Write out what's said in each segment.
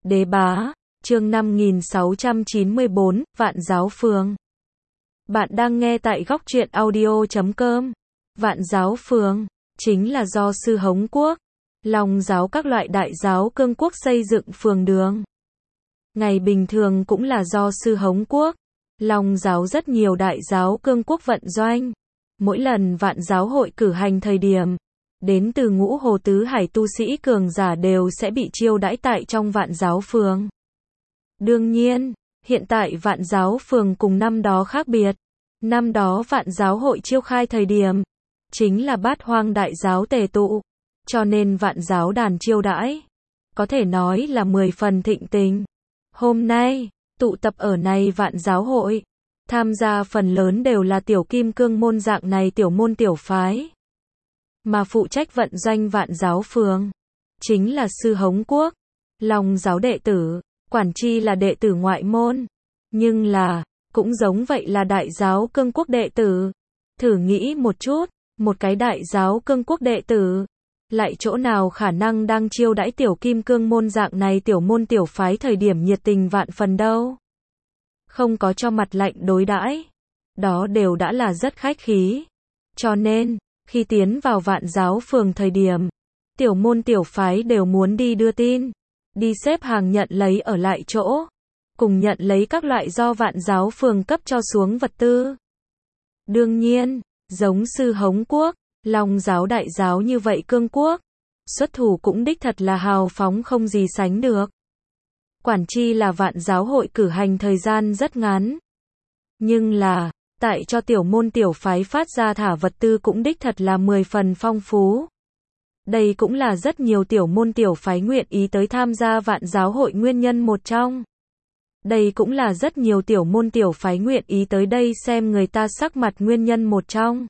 Đế bá, chương 5694, Vạn Giáo Phường. Bạn đang nghe tại góc truyện audio.com. Vạn Giáo Phường, chính là do Sư Hống Quốc, Long Giáo các loại đại giáo cương quốc xây dựng phường đường. Ngày bình thường cũng là do Sư Hống Quốc, Long Giáo rất nhiều đại giáo cương quốc vận doanh. Mỗi lần Vạn Giáo hội cử hành thời điểm, đến từ Ngũ Hồ Tứ Hải tu sĩ cường giả đều sẽ bị chiêu đãi tại trong Vạn Giáo Phường. Đương nhiên, hiện tại Vạn Giáo Phường cùng năm đó khác biệt. Năm đó Vạn Giáo hội chiêu khai thời điểm, chính là Bát Hoang đại giáo tề tụ, cho nên Vạn Giáo đàn chiêu đãi, có thể nói là 10 phần thịnh tình. Hôm nay, tụ tập ở này Vạn Giáo hội, tham gia phần lớn đều là tiểu kim cương môn dạng này tiểu môn tiểu phái. Mà phụ trách vận doanh Vạn Giáo Phường, chính là Sư Hống Quốc, Long Giáo đệ tử, quản chi là đệ tử ngoại môn. Nhưng là, cũng giống vậy là đại giáo cương quốc đệ tử. Thử nghĩ một chút, một cái đại giáo cương quốc đệ tử, lại chỗ nào khả năng đang chiêu đãi tiểu kim cương môn dạng này tiểu môn tiểu phái thời điểm nhiệt tình vạn phần đâu. Không có cho mặt lạnh đối đãi, đó đều đã là rất khách khí. Cho nên, khi tiến vào Vạn Giáo Phường thời điểm, tiểu môn tiểu phái đều muốn đi đưa tin, đi xếp hàng nhận lấy ở lại chỗ, cùng nhận lấy các loại do Vạn Giáo Phường cấp cho xuống vật tư. Đương nhiên, giống Sư Hống Quốc, Long Giáo đại giáo như vậy cương quốc, xuất thủ cũng đích thật là hào phóng không gì sánh được. Quản chi là Vạn Giáo hội cử hành thời gian rất ngắn. Nhưng là, tại cho tiểu môn tiểu phái phát ra thả vật tư cũng đích thật là 10 phần phong phú. Đây cũng là rất nhiều tiểu môn tiểu phái nguyện ý tới tham gia Vạn Giáo hội nguyên nhân một trong. Đây cũng là rất nhiều tiểu môn tiểu phái nguyện ý tới đây xem người ta sắc mặt nguyên nhân một trong.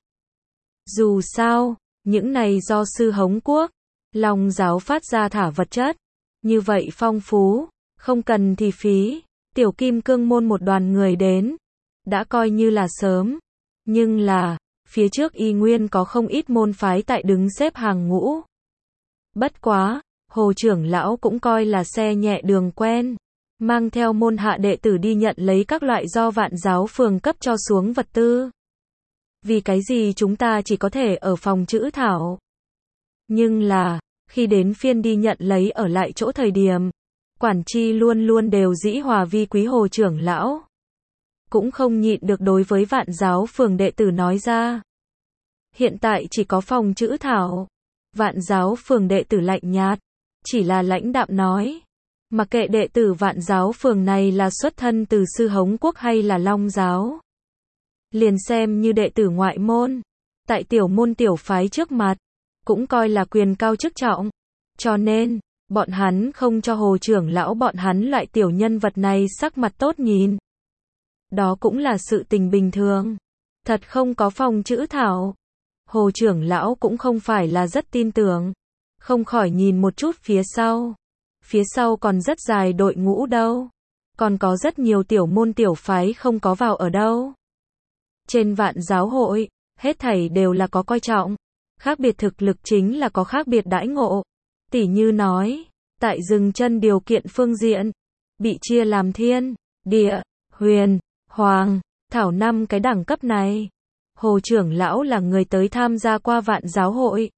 Dù sao, những này do Sư Hống Quốc, Long Giáo phát ra thả vật chất, như vậy phong phú, không cần thì phí, tiểu kim cương môn một đoàn người đến, đã coi như là sớm. Nhưng là, phía trước y nguyên có không ít môn phái tại đứng xếp hàng ngũ. Bất quá, Hồ trưởng lão cũng coi là xe nhẹ đường quen, mang theo môn hạ đệ tử đi nhận lấy các loại do Vạn Giáo Phường cấp cho xuống vật tư. Vì cái gì chúng ta chỉ có thể ở phòng chữ thảo? Nhưng là, khi đến phiên đi nhận lấy ở lại chỗ thời điểm, quản chi luôn luôn đều dĩ hòa vi quý Hồ trưởng lão. Cũng không nhịn được đối với Vạn Giáo Phường đệ tử nói ra. Hiện tại chỉ có phòng chữ thảo. Vạn Giáo Phường đệ tử lạnh nhạt, chỉ là lãnh đạm nói. Mặc kệ đệ tử Vạn Giáo Phường này là xuất thân từ Sư Hống Quốc hay là Long Giáo. Liền xem như đệ tử ngoại môn, tại tiểu môn tiểu phái trước mặt, cũng coi là quyền cao chức trọng. Cho nên, bọn hắn không cho Hồ trưởng lão bọn hắn loại tiểu nhân vật này sắc mặt tốt nhìn. Đó cũng là sự tình bình thường. Thật không có phòng chữ thảo. Hồ trưởng lão cũng không phải là rất tin tưởng. Không khỏi nhìn một chút phía sau. Phía sau còn rất dài đội ngũ đâu. Còn có rất nhiều tiểu môn tiểu phái không có vào ở đâu. Trên Vạn Giáo hội, hết thảy đều là có coi trọng. Khác biệt thực lực chính là có khác biệt đãi ngộ. Tỉ như nói, tại dừng chân điều kiện phương diện, bị chia làm thiên, địa, huyền, hoàng, thảo 5 cái đẳng cấp này. Hồ trưởng lão là người tới tham gia qua Vạn Giáo hội.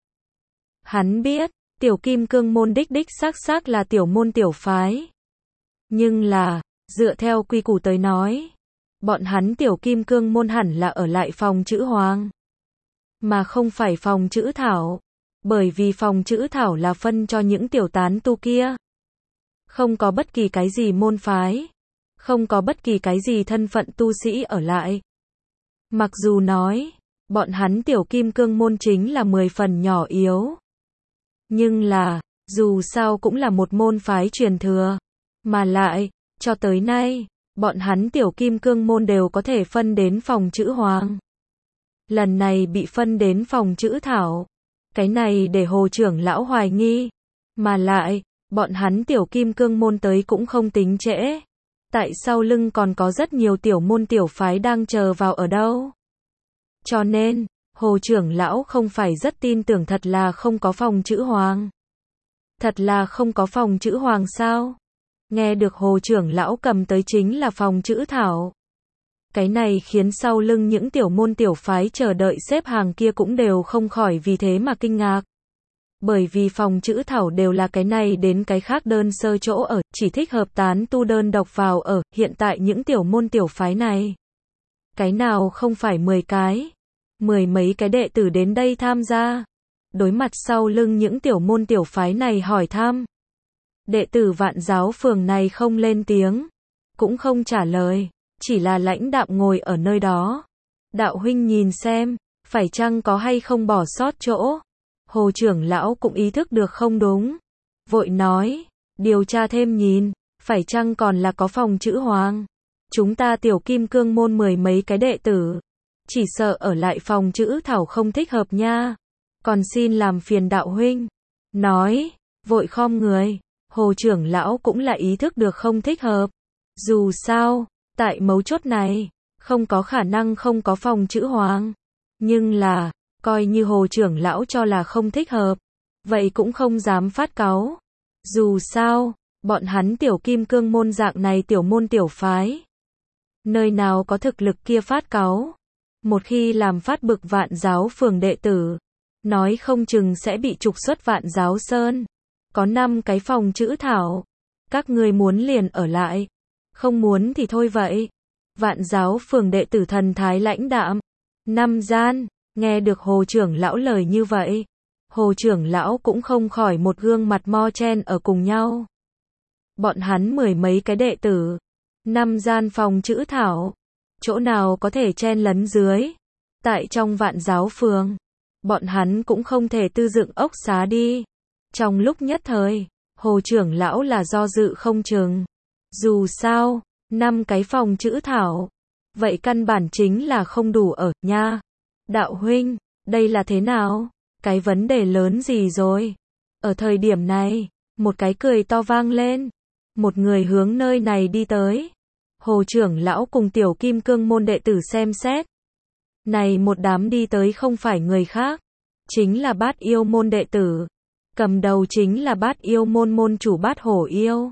Hắn biết, tiểu kim cương môn đích xác là tiểu môn tiểu phái. Nhưng là, dựa theo quy củ tới nói, bọn hắn tiểu kim cương môn hẳn là ở lại phòng chữ hoàng, mà không phải phòng chữ thảo. Bởi vì phòng chữ thảo là phân cho những tiểu tán tu kia. Không có bất kỳ cái gì môn phái, không có bất kỳ cái gì thân phận tu sĩ ở lại. Mặc dù nói, bọn hắn tiểu kim cương môn chính là 10 phần nhỏ yếu. Nhưng là, dù sao cũng là một môn phái truyền thừa. Mà lại, cho tới nay, bọn hắn tiểu kim cương môn đều có thể phân đến phòng chữ hoàng. Lần này bị phân đến phòng chữ thảo. Cái này để Hồ trưởng lão hoài nghi. Mà lại, bọn hắn tiểu kim cương môn tới cũng không tính trễ. Tại sau lưng còn có rất nhiều tiểu môn tiểu phái đang chờ vào ở đâu. Cho nên, Hồ trưởng lão không phải rất tin tưởng thật là không có phòng chữ hoàng. Thật là không có phòng chữ hoàng sao? Nghe được Hồ trưởng lão cầm tới chính là phòng chữ thảo. Cái này khiến sau lưng những tiểu môn tiểu phái chờ đợi xếp hàng kia cũng đều không khỏi vì thế mà kinh ngạc. Bởi vì phòng chữ thảo đều là cái này đến cái khác đơn sơ chỗ ở, chỉ thích hợp tán tu đơn độc vào ở, hiện tại những tiểu môn tiểu phái này. Cái nào không phải 10 cái, 10 mấy cái đệ tử đến đây tham gia. Đối mặt sau lưng những tiểu môn tiểu phái này hỏi thăm. Đệ tử Vạn Giáo phường này không lên tiếng, cũng không trả lời, chỉ là lãnh đạm ngồi ở nơi đó. Đạo huynh nhìn xem, phải chăng có hay không bỏ sót chỗ. Hồ trưởng lão cũng ý thức được không đúng, vội nói, điều tra thêm nhìn, phải chăng còn là có phòng chữ hoàng. Chúng ta tiểu kim cương môn 10 mấy cái đệ tử, chỉ sợ ở lại phòng chữ thảo không thích hợp nha. Còn xin làm phiền đạo huynh. Nói, vội khom người, Hồ trưởng lão cũng là ý thức được không thích hợp. Dù sao, tại mấu chốt này, không có khả năng không có phòng chữ hoàng. Nhưng là, coi như Hồ trưởng lão cho là không thích hợp, vậy cũng không dám phát cáu. Dù sao, bọn hắn tiểu kim cương môn dạng này tiểu môn tiểu phái, nơi nào có thực lực kia phát cáu. Một khi làm phát bực Vạn Giáo phường đệ tử, nói không chừng sẽ bị trục xuất Vạn Giáo sơn. Có 5 cái phòng chữ thảo, các ngươi muốn liền ở lại, không muốn thì thôi vậy. Vạn Giáo phường đệ tử thần thái lãnh đạm. 5 gian, nghe được Hồ trưởng lão lời như vậy, Hồ trưởng lão cũng không khỏi một gương mặt mo chen ở cùng nhau. Bọn hắn 10 mấy cái đệ tử, 5 gian phòng chữ thảo, chỗ nào có thể chen lấn dưới. Tại trong Vạn Giáo phường, bọn hắn cũng không thể tư dựng ốc xá đi. Trong lúc nhất thời, Hồ trưởng lão là do dự không chừng. Dù sao, 5 cái phòng chữ thảo, vậy căn bản chính là không đủ ở, nha. Đạo huynh, đây là thế nào? Cái vấn đề lớn gì rồi? Ở thời điểm này, một cái cười to vang lên. Một người hướng nơi này đi tới. Hồ trưởng lão cùng tiểu kim cương môn đệ tử xem xét. Này một đám đi tới không phải người khác, chính là Bát Yêu môn đệ tử. Cầm đầu chính là Bát Yêu môn môn chủ Bát Hổ Yêu.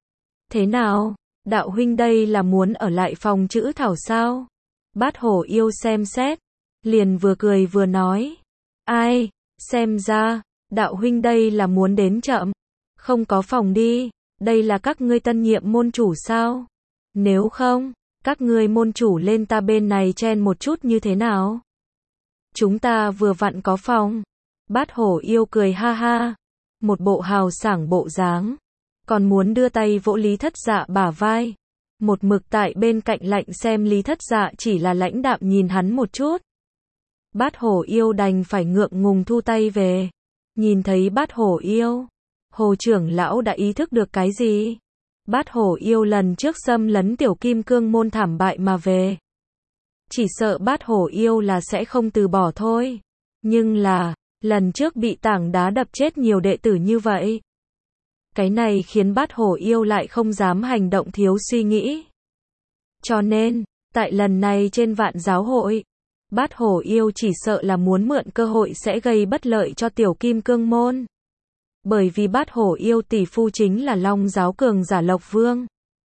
Thế nào? Đạo huynh đây là muốn ở lại phòng chữ thảo sao? Bát Hổ Yêu xem xét, liền vừa cười vừa nói. Ai, xem ra, đạo huynh đây là muốn đến chậm. Không có phòng đi, đây là các ngươi tân nhiệm môn chủ sao? Nếu không, các ngươi môn chủ lên ta bên này chen một chút như thế nào? Chúng ta vừa vặn có phòng. Bát Hổ Yêu cười ha ha, một bộ hào sảng bộ dáng, còn muốn đưa tay vỗ Lý Thất Dạ bả vai. Một mực tại bên cạnh lạnh xem Lý Thất Dạ chỉ là lãnh đạm nhìn hắn một chút. Bát Hổ Yêu đành phải ngượng ngùng thu tay về. Nhìn thấy Bát Hổ Yêu, Hồ trưởng lão đã ý thức được cái gì? Bát Hổ Yêu lần trước xâm lấn tiểu kim cương môn thảm bại mà về. Chỉ sợ Bát Hổ Yêu là sẽ không từ bỏ thôi. Nhưng là, lần trước bị tảng đá đập chết nhiều đệ tử như vậy. Cái này khiến Bát Hổ Yêu lại không dám hành động thiếu suy nghĩ. Cho nên, tại lần này trên Vạn Giáo hội, Bát Hổ Yêu chỉ sợ là muốn mượn cơ hội sẽ gây bất lợi cho tiểu kim cương môn. Bởi vì Bát Hổ Yêu tỷ phu chính là Long giáo cường giả Lộc Vương.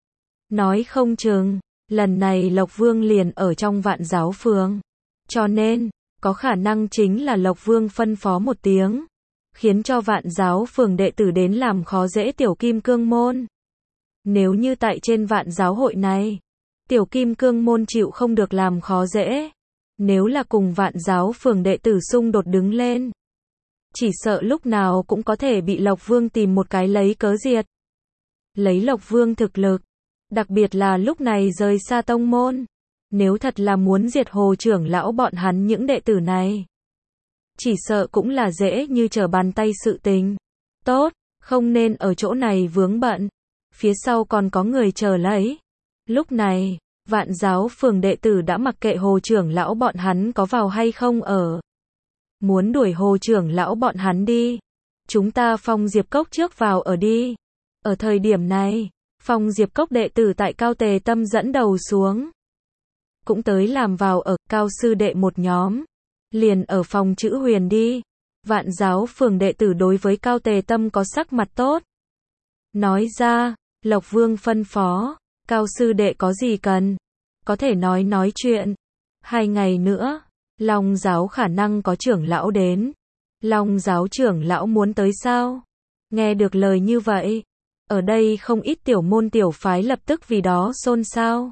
Nói không chừng, lần này Lộc Vương liền ở trong Vạn Giáo phường. Cho nên, có khả năng chính là Lộc Vương phân phó một tiếng, khiến cho Vạn Giáo phường đệ tử đến làm khó dễ tiểu kim cương môn. Nếu như tại trên Vạn Giáo hội này, tiểu kim cương môn chịu không được làm khó dễ. Nếu là cùng Vạn Giáo phường đệ tử xung đột đứng lên, chỉ sợ lúc nào cũng có thể bị Lộc Vương tìm một cái lấy cớ diệt. Lấy Lộc Vương thực lực, đặc biệt là lúc này rời xa tông môn, nếu thật là muốn diệt Hồ trưởng lão bọn hắn những đệ tử này, chỉ sợ cũng là dễ như trở bàn tay sự tình. Tốt, không nên ở chỗ này vướng bận, phía sau còn có người chờ lấy. Lúc này, Vạn Giáo phường đệ tử đã mặc kệ Hồ trưởng lão bọn hắn có vào hay không ở. Muốn đuổi Hồ trưởng lão bọn hắn đi, chúng ta Phong Diệp Cốc trước vào ở đi. Ở thời điểm này, Phong Diệp Cốc đệ tử tại Cao Tề Tâm dẫn đầu xuống, cũng tới làm vào ở. Cao sư đệ một nhóm, liền ở phòng chữ huyền đi. Vạn Giáo phường đệ tử đối với Cao Tề Tâm có sắc mặt tốt, nói ra, Lộc Vương phân phó, Cao sư đệ có gì cần? Có thể nói chuyện. 2 ngày nữa, Long giáo khả năng có trưởng lão đến. Long giáo trưởng lão muốn tới sao? Nghe được lời như vậy, ở đây không ít tiểu môn tiểu phái lập tức vì đó xôn xao.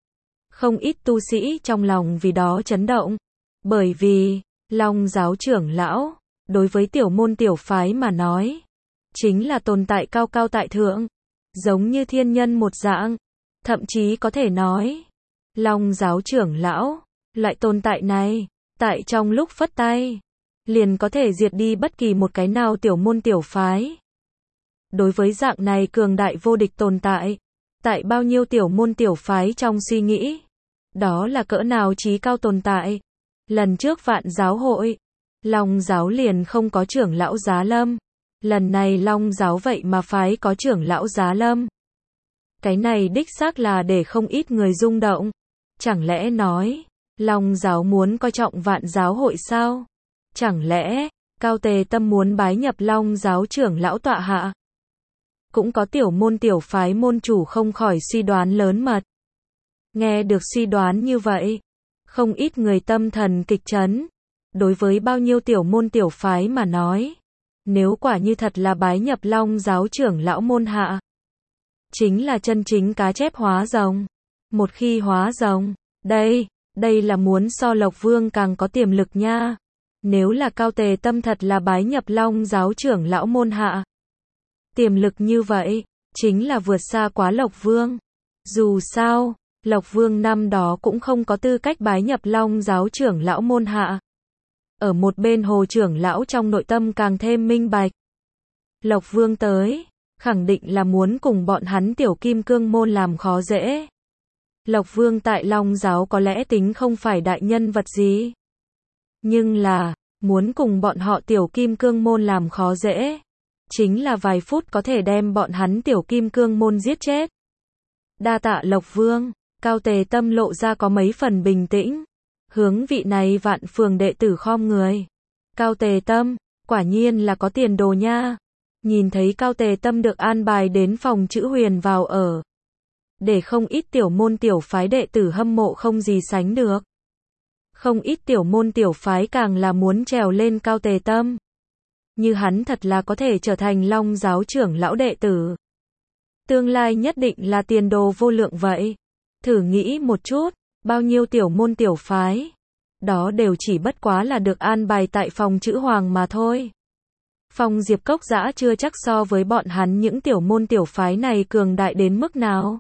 Không ít tu sĩ trong lòng vì đó chấn động. Bởi vì, Long giáo trưởng lão, đối với tiểu môn tiểu phái mà nói, chính là tồn tại cao cao tại thượng, giống như thiên nhân một dạng. Thậm chí có thể nói, Long giáo trưởng lão, loại tồn tại này, tại trong lúc phất tay, liền có thể diệt đi bất kỳ một cái nào tiểu môn tiểu phái. Đối với dạng này cường đại vô địch tồn tại, tại bao nhiêu tiểu môn tiểu phái trong suy nghĩ, đó là cỡ nào chí cao tồn tại. Lần trước Vạn giáo hội, Long giáo liền không có trưởng lão Giá Lâm. Lần này Long giáo vậy mà phái có trưởng lão Giá Lâm. Cái này đích xác là để không ít người rung động. Chẳng lẽ nói, Long giáo muốn coi trọng Vạn giáo hội sao? Chẳng lẽ, Cao Tề Tâm muốn bái nhập Long giáo trưởng lão tọa hạ? Cũng có tiểu môn tiểu phái môn chủ không khỏi suy đoán lớn mật. Nghe được suy đoán như vậy, không ít người tâm thần kịch chấn. Đối với bao nhiêu tiểu môn tiểu phái mà nói, nếu quả như thật là bái nhập Long giáo trưởng lão môn hạ, chính là chân chính cá chép hóa rồng. Một khi hóa rồng, đây là muốn so Lộc Vương càng có tiềm lực nha. Nếu là Cao Tề Tâm thật là bái nhập Long giáo trưởng lão môn hạ, tiềm lực như vậy, chính là vượt xa quá Lộc Vương. Dù sao, Lộc Vương năm đó cũng không có tư cách bái nhập Long giáo trưởng lão môn hạ. Ở một bên Hồ trưởng lão trong nội tâm càng thêm minh bạch. Lộc Vương tới, khẳng định là muốn cùng bọn hắn tiểu kim cương môn làm khó dễ. Lộc Vương tại Long giáo có lẽ tính không phải đại nhân vật gì, nhưng là, muốn cùng bọn họ tiểu kim cương môn làm khó dễ, chính là vài phút có thể đem bọn hắn tiểu kim cương môn giết chết. Đa tạ Lộc Vương, Cao Tề Tâm lộ ra có mấy phần bình tĩnh, hướng vị này Vạn phường đệ tử khom người. Cao Tề Tâm, quả nhiên là có tiền đồ nha. Nhìn thấy Cao Tề Tâm được an bài đến phòng chữ huyền vào ở, để không ít tiểu môn tiểu phái đệ tử hâm mộ không gì sánh được. Không ít tiểu môn tiểu phái càng là muốn trèo lên Cao Tề Tâm. Như hắn thật là có thể trở thành Long giáo trưởng lão đệ tử, tương lai nhất định là tiền đồ vô lượng vậy. Thử nghĩ một chút, bao nhiêu tiểu môn tiểu phái, đó đều chỉ bất quá là được an bài tại phòng chữ hoàng mà thôi. Phòng Diệp Cốc Dã chưa chắc so với bọn hắn những tiểu môn tiểu phái này cường đại đến mức nào.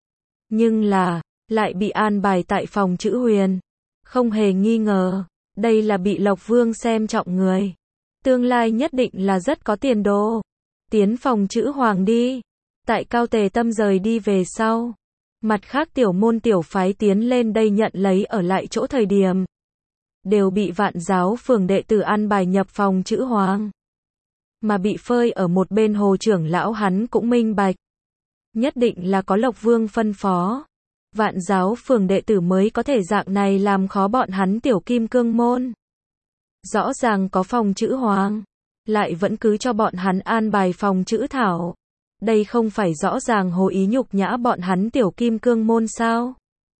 Nhưng là, lại bị an bài tại phòng chữ huyền. Không hề nghi ngờ, đây là bị Lộc Vương xem trọng người. Tương lai nhất định là rất có tiền đồ. Tiến phòng chữ hoàng đi. Tại Cao Tề Tâm rời đi về sau, mặt khác tiểu môn tiểu phái tiến lên đây nhận lấy ở lại chỗ thời điểm, đều bị Vạn giáo phường đệ tử ăn bài nhập phòng chữ hoàng. Mà bị phơi ở một bên Hồ trưởng lão hắn cũng minh bạch. Nhất định là có Lộc Vương phân phó. Vạn giáo phường đệ tử mới có thể dạng này làm khó bọn hắn tiểu kim cương môn. Rõ ràng có phòng chữ hoàng, lại vẫn cứ cho bọn hắn an bài phòng chữ thảo. Đây không phải rõ ràng Hồ ý nhục nhã bọn hắn tiểu kim cương môn sao?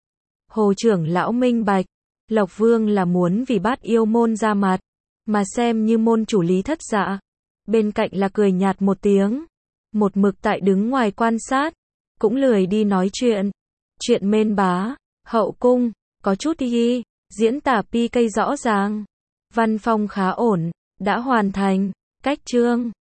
Hồ trưởng lão minh bạch, Lộc Vương là muốn vì Bát Yêu môn ra mặt, mà xem như môn chủ Lý Thất Dạ. Bên cạnh là cười nhạt một tiếng, một mực tại đứng ngoài quan sát, cũng lười đi nói chuyện. Chuyện mên bá, hậu cung, có chút y, diễn tả PK rõ ràng. Văn phong khá ổn, đã hoàn thành, cách chương.